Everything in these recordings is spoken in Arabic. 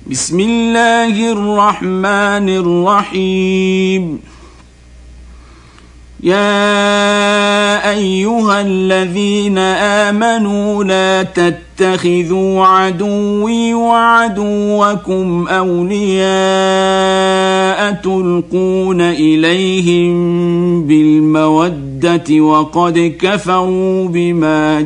بسم الله الرحمن الرحيم. يا أيها الذين آمنوا لا تتخذوا عدوي وعدوكم أولياء تلقون إليهم بالمودة وقد كفروا بما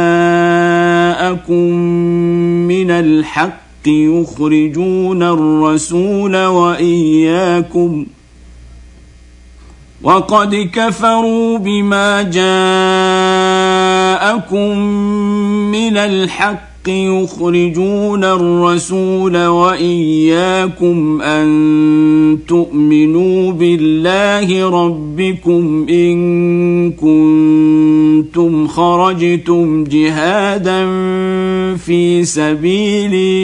جاءكم من الحق يخرجون الرسول وإياكم أن تؤمنوا بالله ربكم إن كنتم خرجتم جهادا في سبيلي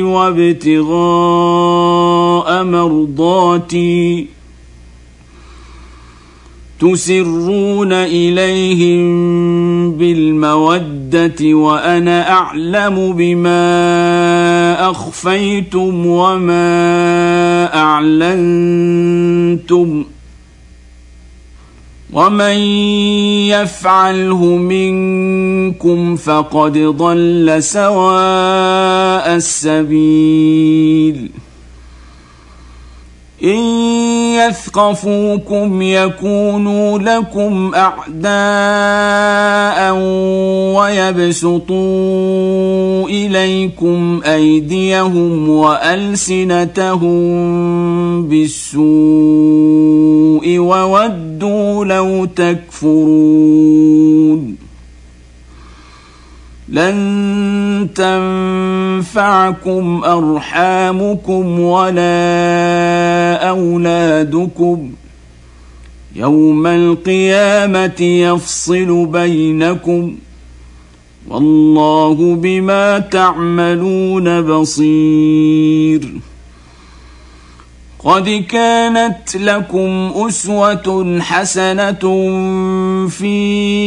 وابتغاء مرضاتي تسرون إليهم بالمودة وأنا أعلم بما أخفيتم وما أعلنتم ومن يفعله منكم فقد ضل سواء السبيل. إن يثقفوكم يكونوا لكم أعداء ويبسطوا إليكم أيديهم وألسنتهم بالسوء وودوا لو تكفرون. لن تنفعكم أرحامكم ولا أولادكم يوم القيامة يفصل بينكم والله بما تعملون بصير. قد كانت لكم أسوة حسنة في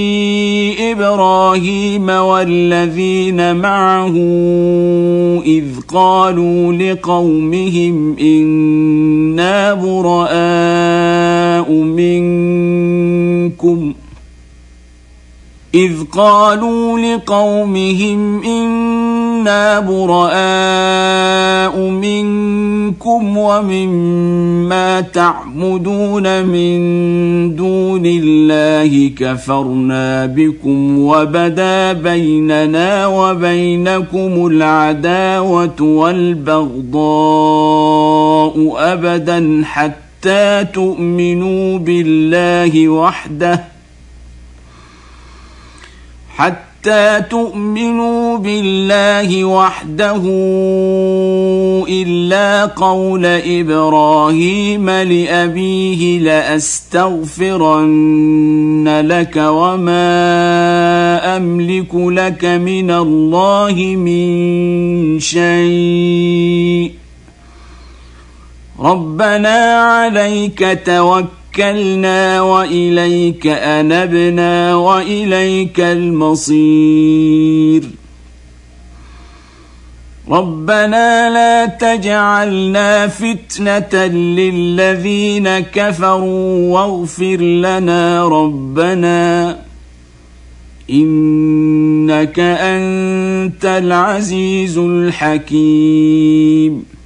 إبراهيم والذين معه إذ قالوا لقومهم إنا براء منكم ومما تعبدون من دون الله كفرنا بكم وبدا بيننا وبينكم العداوة والبغضاء أبدا حتى تؤمنوا بالله وحده إلا قول إبراهيم لأبيه لأستغفرن لك وما أملك لك من الله من شيء ربنا عليك توكلنا وإليك أنبنا وإليك المصير. ربنا لا تجعلنا فتنة للذين كفروا واغفر لنا ربنا إنك أنت العزيز الحكيم.